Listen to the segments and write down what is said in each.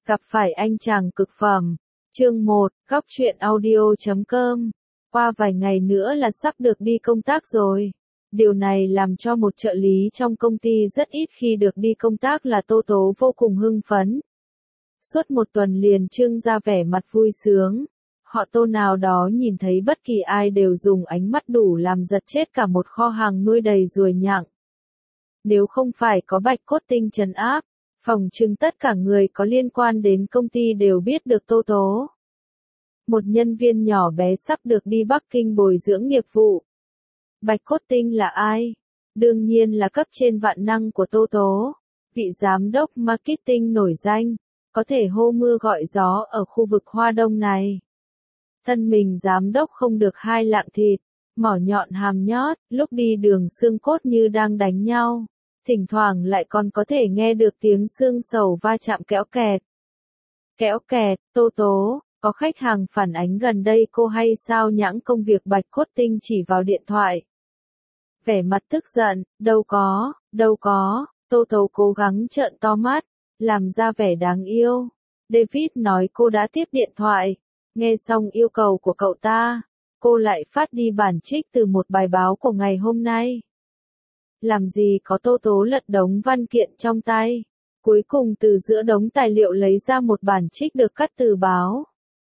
Gặp phải anh chàng cực phẩm. Chương 1, góc truyện audio.com. Qua vài ngày nữa là sắp được đi công tác rồi. Điều này làm cho một trợ lý trong công ty rất ít khi được đi công tác là Tô Tố vô cùng hưng phấn. Suốt một tuần liền trưng ra vẻ mặt vui sướng. Họ Tô nào đó nhìn thấy bất kỳ ai đều dùng ánh mắt đủ làm giật chết cả một kho hàng nuôi đầy ruồi nhặng. Nếu không phải có Bạch Cốt Tinh trấn áp, phỏng chừng tất cả người có liên quan đến công ty đều biết được Tô Tố. Một nhân viên nhỏ bé sắp được đi Bắc Kinh bồi dưỡng nghiệp vụ. Bạch Cốt Tinh là ai? Đương nhiên là cấp trên vạn năng của Tô Tố. Vị giám đốc marketing nổi danh, có thể hô mưa gọi gió ở khu vực Hoa Đông này. Thân mình giám đốc không được hai lạng thịt, mỏ nhọn hàm nhót, lúc đi đường xương cốt như đang đánh nhau. Thỉnh thoảng lại còn có thể nghe được tiếng xương sầu va chạm kéo kẹt. Kéo kẹt, Tô Tố, có khách hàng phản ánh gần đây cô hay sao nhãng công việc Bạch Cốt Tinh chỉ vào điện thoại. Vẻ mặt tức giận, đâu có, Tô Tố cố gắng trợn to mắt, làm ra vẻ đáng yêu. David nói cô đã tiếp điện thoại, nghe xong yêu cầu của cậu ta, cô lại phát đi bản trích từ một bài báo của ngày hôm nay. Làm gì có, Tô Tố lật đống văn kiện trong tay, cuối cùng từ giữa đống tài liệu lấy ra một bản trích được cắt từ báo.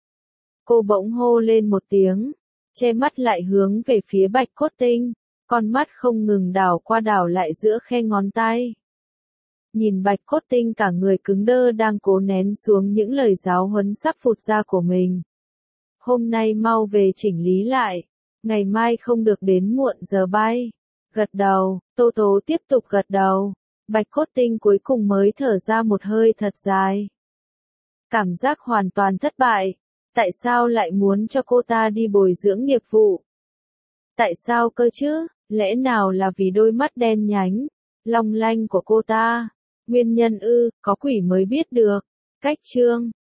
Cô bỗng hô lên một tiếng, che mắt lại hướng về phía Bạch Cốt Tinh, con mắt không ngừng đảo qua đảo lại giữa khe ngón tay. Nhìn Bạch Cốt Tinh cả người cứng đơ đang cố nén xuống những lời giáo huấn sắp phụt ra của mình. Hôm nay mau về chỉnh lý lại, ngày mai không được đến muộn giờ bay. Gật đầu, Tô Tố tiếp tục gật đầu. Bạch Cốt Tinh cuối cùng mới thở ra một hơi thật dài. Cảm giác hoàn toàn thất bại. Tại sao lại muốn cho cô ta đi bồi dưỡng nghiệp vụ? Tại sao cơ chứ? Lẽ nào là vì đôi mắt đen nhánh, long lanh của cô ta? Nguyên nhân ư, có quỷ mới biết được. Cách chương